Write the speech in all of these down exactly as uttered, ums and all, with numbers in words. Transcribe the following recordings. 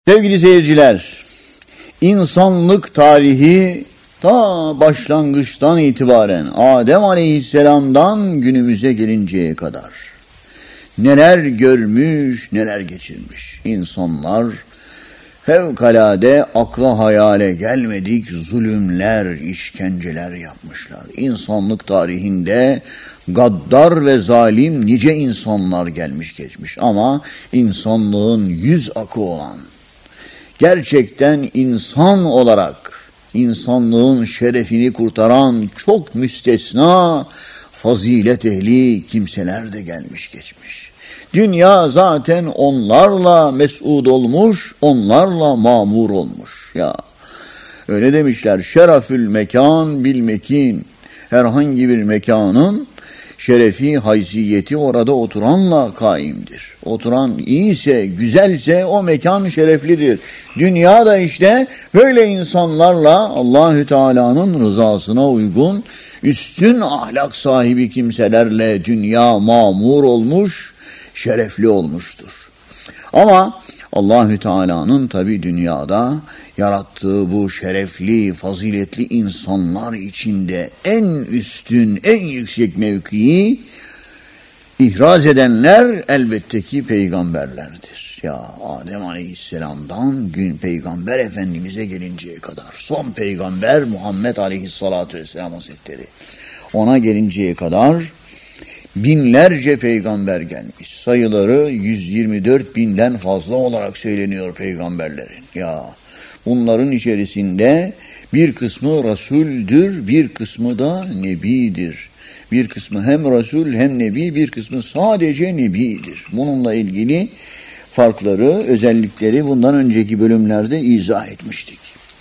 Sevgili seyirciler, insanlık tarihi ta başlangıçtan itibaren Adem Aleyhisselam'dan günümüze gelinceye kadar neler görmüş, neler geçirmiş. İnsanlar fevkalade akla hayale gelmedik zulümler, işkenceler yapmışlar. İnsanlık tarihinde gaddar ve zalim nice insanlar gelmiş geçmiş ama insanlığın yüz akı olan, gerçekten insan olarak insanlığın şerefini kurtaran çok müstesna fazilet ehli kimseler de gelmiş geçmiş. Dünya zaten onlarla mes'ud olmuş, onlarla mamur olmuş. Ya öyle demişler, şerefül mekan bil mekin. Herhangi bir mekanın şerefi, haysiyeti orada oturanla kaimdir. Oturan iyiyse, güzelse o mekan şereflidir. Dünya da işte böyle insanlarla Allahü Teala'nın rızasına uygun üstün ahlak sahibi kimselerle dünya mamur olmuş, şerefli olmuştur. Ama Allahü Teala'nın tabi dünyada yarattığı bu şerefli, faziletli insanlar içinde en üstün, en yüksek mevkiyi ihraz edenler elbette ki peygamberlerdir. Ya Adem Aleyhisselam'dan gün Peygamber Efendimiz'e gelinceye kadar, son peygamber Muhammed Aleyhisselatü Vesselam Hazretleri, ona gelinceye kadar binlerce peygamber gelmiş. Sayıları yüz yirmi dört binden fazla olarak söyleniyor peygamberlerin. Ya bunların içerisinde bir kısmı Resul'dür, bir kısmı da Nebidir. Bir kısmı hem Resul hem Nebi, bir kısmı sadece Nebidir. Bununla ilgili farkları, özellikleri bundan önceki bölümlerde izah etmiştik.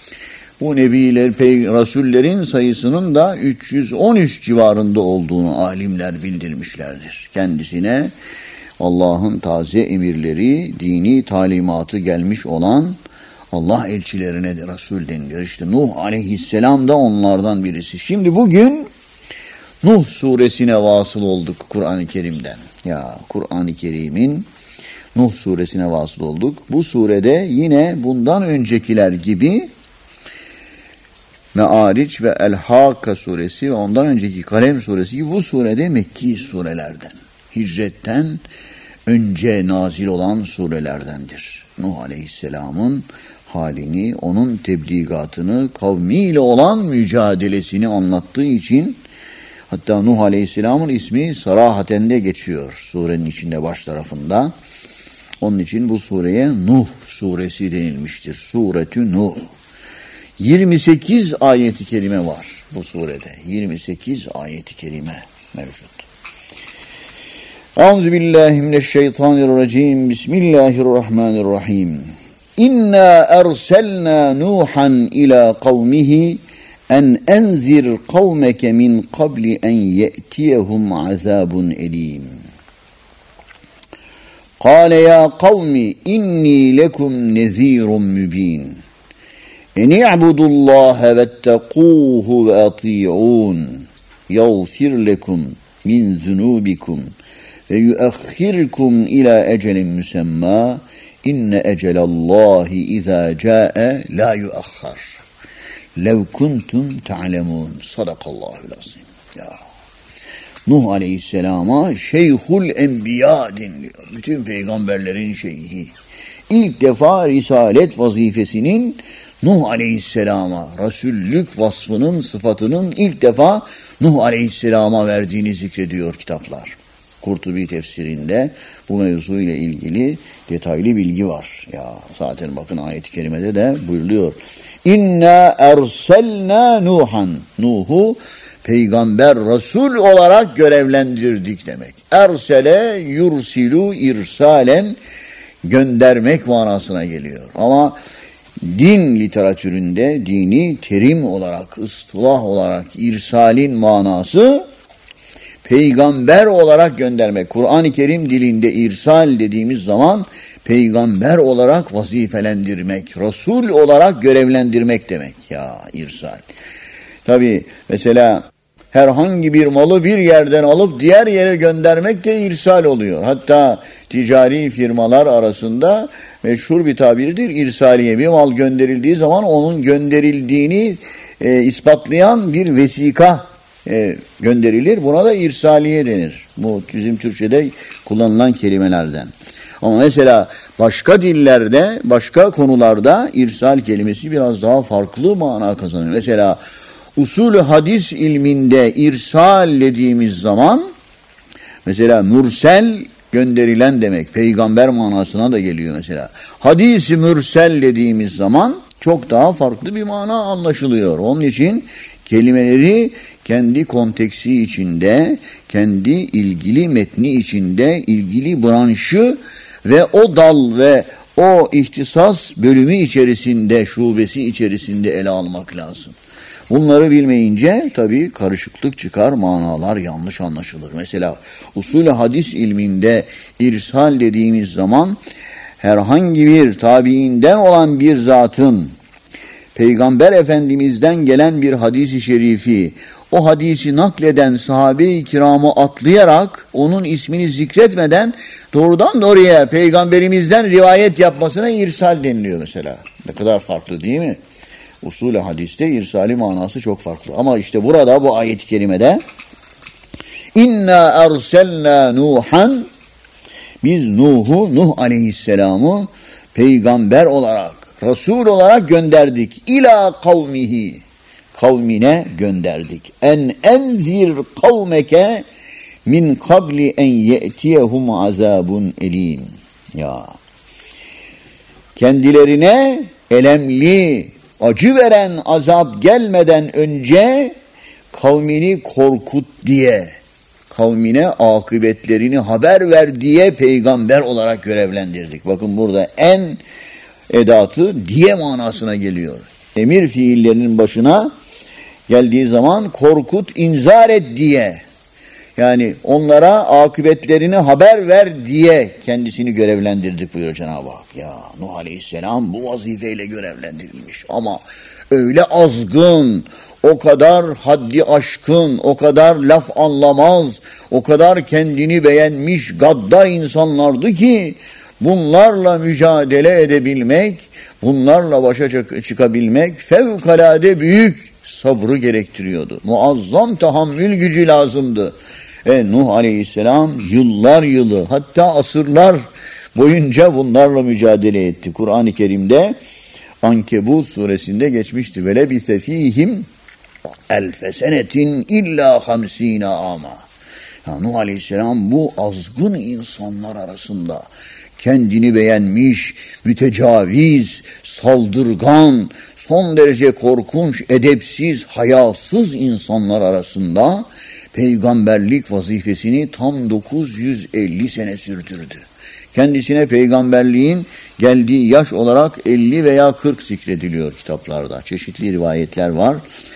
Bu Nebiler, Resullerin sayısının da üç yüz on üç civarında olduğunu alimler bildirmişlerdir. Kendisine Allah'ın taze emirleri, dini talimatı gelmiş olan Allah elçilerine de Resul deniliyor. İşte Nuh Aleyhisselam da onlardan birisi. Şimdi bugün Nuh suresine vasıl olduk Kur'an-ı Kerim'den. Ya Kur'an-ı Kerim'in Nuh suresine vasıl olduk. Bu surede yine bundan öncekiler gibi Me'ariç ve El-Hakka suresi ve ondan önceki Kalem suresi gibi bu surede Mekki surelerden, hicretten önce nazil olan surelerdendir. Nuh Aleyhisselam'ın halini, onun tebligatını, kavmiyle olan mücadelesini anlattığı için hatta Nuh Aleyhisselam'ın ismi sarahaten de geçiyor surenin içinde baş tarafında. Onun için bu sureye Nuh suresi denilmiştir. Suretü Nuh. yirmi sekiz ayeti kerime var bu surede. yirmi sekiz ayeti kerime mevcut. Euzubillahimineşşeytanirracim. Bismillahirrahmanirrahim. İnna erselna Nuhan ila kavmihi en enzir kavmeke min qabli en ye'tiyehum azabun elim. Kâle ya kavmi inni lekum nezîrun mübîn. En i'budullâhe vettekûhu ve ati'ûn. Yağfir lekum min zunûbikum ve yuakhirkum ila ecelin müsemmâ. İnne ecelallahi izâ câe la yuakhar. Lev kuntum ta'lemûn. Sadakallahul azim. Ya Nuh Aleyhisselam'a Şeyhul Enbiya deniliyor. Bütün peygamberlerin şeyhi. İlk defa risalet vazifesinin Nuh Aleyhisselam'a, Resullük vasfının, sıfatının ilk defa Nuh Aleyhisselam'a verdiğini zikrediyor kitaplar. Kurtubi tefsirinde bu mevzu ile ilgili detaylı bilgi var. Ya zaten bakın ayet-i kerimede de buyuruluyor. İnna erselna Nuhan. Nuh'u peygamber, Resul olarak görevlendirdik demek. Ersele yursilu irsalen, göndermek manasına geliyor. Ama din literatüründe dini terim olarak, ıstılah olarak irsalin manası peygamber olarak göndermek. Kur'an-ı Kerim dilinde irsal dediğimiz zaman peygamber olarak vazifelendirmek, Resul olarak görevlendirmek demek. Ya irsal. Tabi mesela herhangi bir malı bir yerden alıp diğer yere göndermek de irsal oluyor. Hatta ticari firmalar arasında meşhur bir tabirdir irsaliye. Bir mal gönderildiği zaman onun gönderildiğini e, ispatlayan bir vesika e, gönderilir. Buna da irsaliye denir. Bu bizim Türkçe'de kullanılan kelimelerden. Ama mesela başka dillerde, başka konularda irsal kelimesi biraz daha farklı mana kazanıyor. Mesela usulü hadis ilminde irsal dediğimiz zaman mesela mürsel gönderilen demek. Peygamber manasına da geliyor mesela. Hadis-i mürsel dediğimiz zaman çok daha farklı bir mana anlaşılıyor. Onun için kelimeleri kendi konteksi içinde, kendi ilgili metni içinde, ilgili branşı ve o dal ve o ihtisas bölümü içerisinde, şubesi içerisinde ele almak lazım. Bunları bilmeyince tabii karışıklık çıkar, manalar yanlış anlaşılır. Mesela usulü hadis ilminde irsal dediğimiz zaman herhangi bir tabiinden olan bir zatın Peygamber Efendimiz'den gelen bir hadis-i şerifi, o hadisi nakleden sahabe-i kiramı atlayarak onun ismini zikretmeden doğrudan doğruya Peygamberimizden rivayet yapmasına irsal deniliyor mesela. Ne kadar farklı değil mi? Usul-i hadiste irsali manası çok farklı. Ama işte burada bu ayet-i kerimede İnna erselna Nuhan, biz Nuh'u, Nuh aleyhisselamı peygamber olarak, Resul olarak gönderdik. İlâ kavmihi, kavmine gönderdik. En enzir kavmeke min kabli en ye'tiyehum azabun elim. Ya. Kendilerine elemli, acı veren azap gelmeden önce kavmini korkut diye, kavmine akıbetlerini haber ver diye peygamber olarak görevlendirdik. Bakın burada en edatı diye manasına geliyor. Emir fiillerinin başına geldiği zaman korkut, inzar et diye. Yani onlara akıbetlerini haber ver diye kendisini görevlendirdik buyuruyor Cenab-ı Hak. Ya Nuh Aleyhisselam bu vazifeyle görevlendirilmiş ama öyle azgın, o kadar haddi aşkın, o kadar laf anlamaz, o kadar kendini beğenmiş gaddar insanlardı ki bunlarla mücadele edebilmek, bunlarla başa çıkabilmek fevkalade büyük sabrı gerektiriyordu. Muazzam tahammül gücü lazımdı. E, Nuh Aleyhisselam yıllar yılı hatta asırlar boyunca bunlarla mücadele etti. Kur'an-ı Kerim'de Ankebut suresinde geçmişti. Ve lebise fihim elfe senetin illa hamsine ama. Yani Nuh Aleyhisselam bu azgın insanlar arasında kendini beğenmiş, mütecaviz, saldırgan, son derece korkunç, edepsiz, hayasız insanlar arasında peygamberlik vazifesini tam dokuz yüz elli sene sürdürdü. Kendisine peygamberliğin geldiği yaş olarak elli veya kırk zikrediliyor kitaplarda. Çeşitli rivayetler var.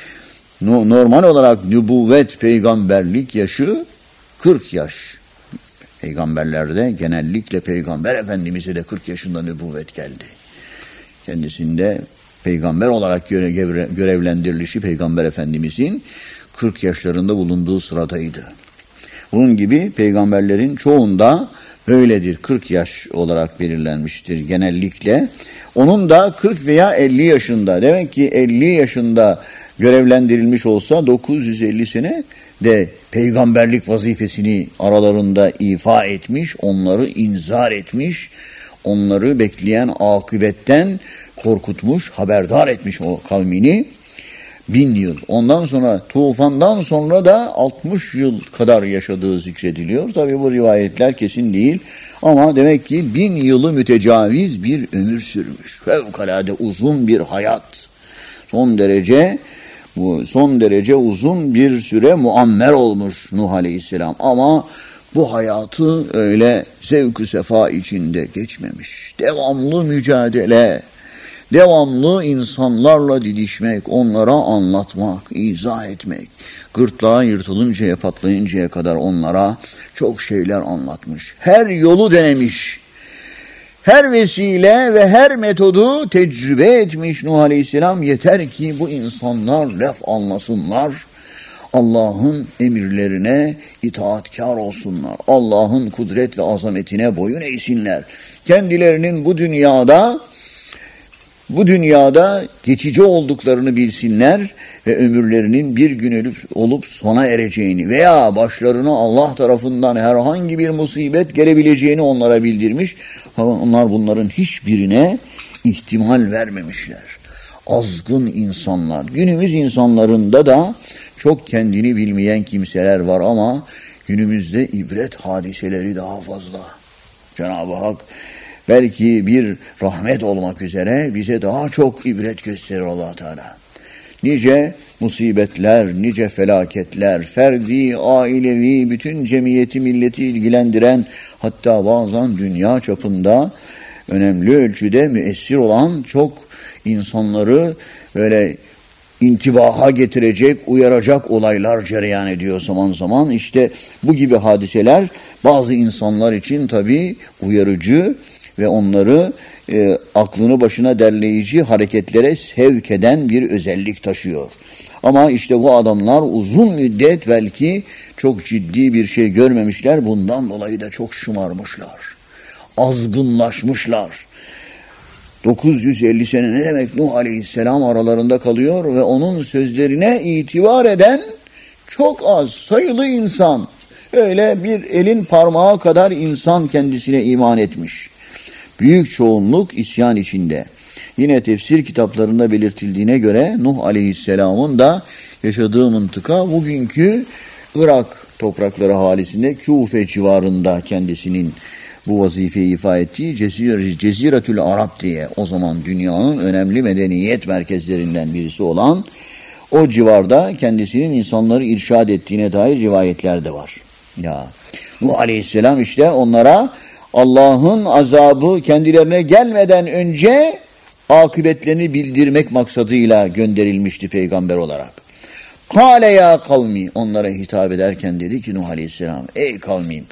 Normal olarak nübüvvet, peygamberlik yaşı kırk yaş. Peygamberlerde genellikle Peygamber Efendimiz'e de kırk yaşında nübüvvet geldi. Kendisinde peygamber olarak göre, görevlendirilişi Peygamber Efendimiz'in kırk yaşlarında bulunduğu sıradaydı. Bunun gibi peygamberlerin çoğunda böyledir. kırk yaş olarak belirlenmiştir genellikle. Onun da kırk veya elli yaşında. Demek ki elli yaşında görevlendirilmiş olsa dokuz yüz elli sene de peygamberlik vazifesini aralarında ifa etmiş, onları inzar etmiş, onları bekleyen akıbetten korkutmuş, haberdar etmiş o kavmini. Bin yıl. Ondan sonra tufandan sonra da altmış yıl kadar yaşadığı zikrediliyor. Tabii bu rivayetler kesin değil. Ama demek ki bin yılı mütecaviz bir ömür sürmüş. Fevkalade uzun bir hayat. Son derece bu son derece uzun bir süre muammer olmuş Nuh Aleyhisselam. Ama bu hayatı öyle zevk-ü sefa içinde geçmemiş. Devamlı mücadele, devamlı insanlarla didişmek, onlara anlatmak, izah etmek, gırtlağı yırtılıncaya, patlayıncaya kadar onlara çok şeyler anlatmış. Her yolu denemiş, her vesile ve her metodu tecrübe etmiş Nuh Aleyhisselam. Yeter ki bu insanlar laf anlasınlar, Allah'ın emirlerine itaatkar olsunlar. Allah'ın kudret ve azametine boyun eğsinler. Kendilerinin bu dünyada bu dünyada geçici olduklarını bilsinler ve ömürlerinin bir gün olup sona ereceğini veya başlarına Allah tarafından herhangi bir musibet gelebileceğini onlara bildirmiş. Ama onlar bunların hiçbirine ihtimal vermemişler. Azgın insanlar. Günümüz insanlarında da çok kendini bilmeyen kimseler var ama günümüzde ibret hadiseleri daha fazla. Cenab-ı Hak belki bir rahmet olmak üzere bize daha çok ibret gösterir Allah Teala. Nice musibetler, nice felaketler, ferdi, ailevi, bütün cemiyeti, milleti ilgilendiren, hatta bazen dünya çapında önemli ölçüde müessir olan çok insanları böyle intibaha getirecek, uyaracak olaylar cereyan ediyor zaman zaman. İşte bu gibi hadiseler bazı insanlar için tabii uyarıcı ve onları e, aklını başına derleyici hareketlere sevk eden bir özellik taşıyor. Ama işte bu adamlar uzun müddet belki çok ciddi bir şey görmemişler. Bundan dolayı da çok şımarmışlar. Azgınlaşmışlar. dokuz yüz elli sene ne demek Nuh Aleyhisselam aralarında kalıyor ve onun sözlerine itibar eden çok az sayılı insan. Öyle bir elin parmağı kadar insan kendisine iman etmiş. Büyük çoğunluk isyan içinde. Yine tefsir kitaplarında belirtildiğine göre Nuh Aleyhisselam'ın da yaşadığı mıntıka bugünkü Irak toprakları halisinde Küfe civarında kendisinin bu vazifeyi ifa ettiği Cezire, Ceziretül Arap diye o zaman dünyanın önemli medeniyet merkezlerinden birisi olan o civarda kendisinin insanları irşad ettiğine dair rivayetler de var. Ya Nuh Aleyhisselam işte onlara Allah'ın azabı kendilerine gelmeden önce akıbetlerini bildirmek maksadıyla gönderilmişti peygamber olarak. Kâle ya kavmi, onlara hitap ederken dedi ki Nuh Aleyhisselam, ey kavmim,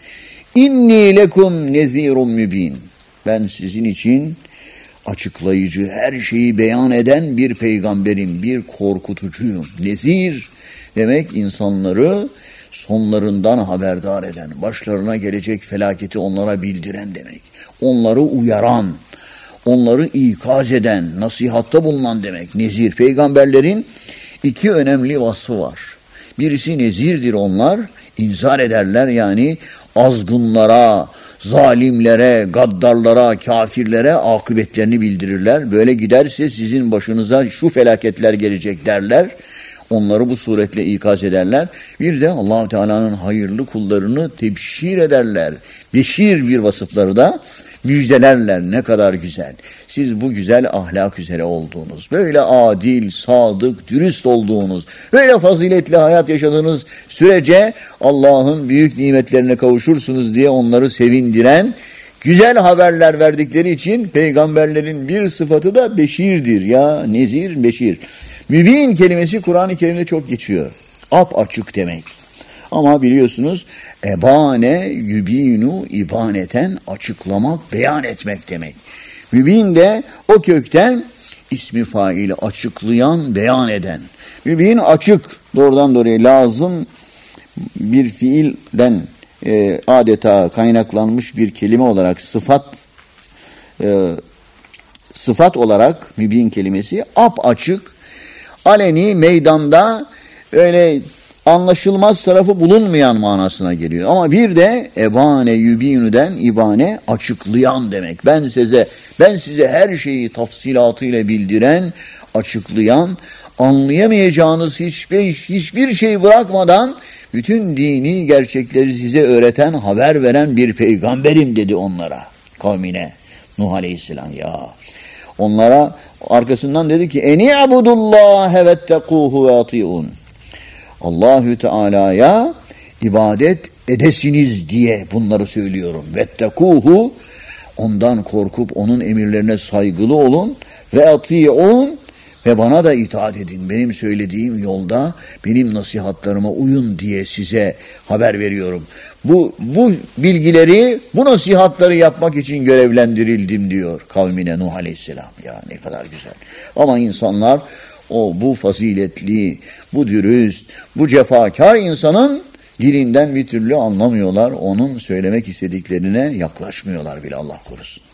inni lekum nezirun mübin. Ben sizin için açıklayıcı, her şeyi beyan eden bir peygamberim, bir korkutucuyum. Nezir demek insanları sonlarından haberdar eden, başlarına gelecek felaketi onlara bildiren demek. Onları uyaran, onları ikaz eden, nasihatta bulunan demek. Nezir, peygamberlerin iki önemli vasfı var. Birisi nezirdir onlar, inzar ederler yani azgınlara, zalimlere, gaddarlara, kafirlere akıbetlerini bildirirler. Böyle giderse sizin başınıza şu felaketler gelecek derler. Onları bu suretle ikaz ederler. Bir de Allah-u Teala'nın hayırlı kullarını tebşir ederler. Beşir bir vasıfları da müjdelerler. Ne kadar güzel. Siz bu güzel ahlak üzere olduğunuz, böyle adil, sadık, dürüst olduğunuz, böyle faziletli hayat yaşadığınız sürece Allah'ın büyük nimetlerine kavuşursunuz diye onları sevindiren güzel haberler verdikleri için peygamberlerin bir sıfatı da beşirdir. Ya nezir, beşir. Mübin kelimesi Kur'an-ı Kerim'de çok geçiyor. Ap açık demek. Ama biliyorsunuz ebane yübinu ibaneten açıklamak, beyan etmek demek. Mübin de o kökten ismi faili açıklayan, beyan eden. Mübin açık, doğrudan doğruya lazım bir fiilden e, adeta kaynaklanmış bir kelime olarak sıfat e, sıfat olarak mübin kelimesi ap açık, aleni meydanda öyle anlaşılmaz tarafı bulunmayan manasına geliyor. Ama bir de ebane yübinüden ibane açıklayan demek. Ben size ben size her şeyi tafsilatıyla bildiren, açıklayan, anlayamayacağınız hiçbir hiçbir şey bırakmadan bütün dini gerçekleri size öğreten, haber veren bir peygamberim dedi onlara, kavmine. Nuh Aleyhisselam ya. Onlara arkasından dedi ki eni abudullahe vettekuhu ve atiun. Allahü Teala'ya ibadet edesiniz diye bunları söylüyorum. Vettekuhu, ondan korkup onun emirlerine saygılı olun ve atiun ve bana da itaat edin. Benim söylediğim yolda benim nasihatlarıma uyun diye size haber veriyorum. Bu bu bilgileri, bu nasihatları yapmak için görevlendirildim diyor kavmine Nuh Aleyhisselam. Ya ne kadar güzel. Ama insanlar o bu faziletli, bu dürüst, bu cefakar insanın dilinden bir türlü anlamıyorlar. Onun söylemek istediklerine yaklaşmıyorlar bile, Allah korusun.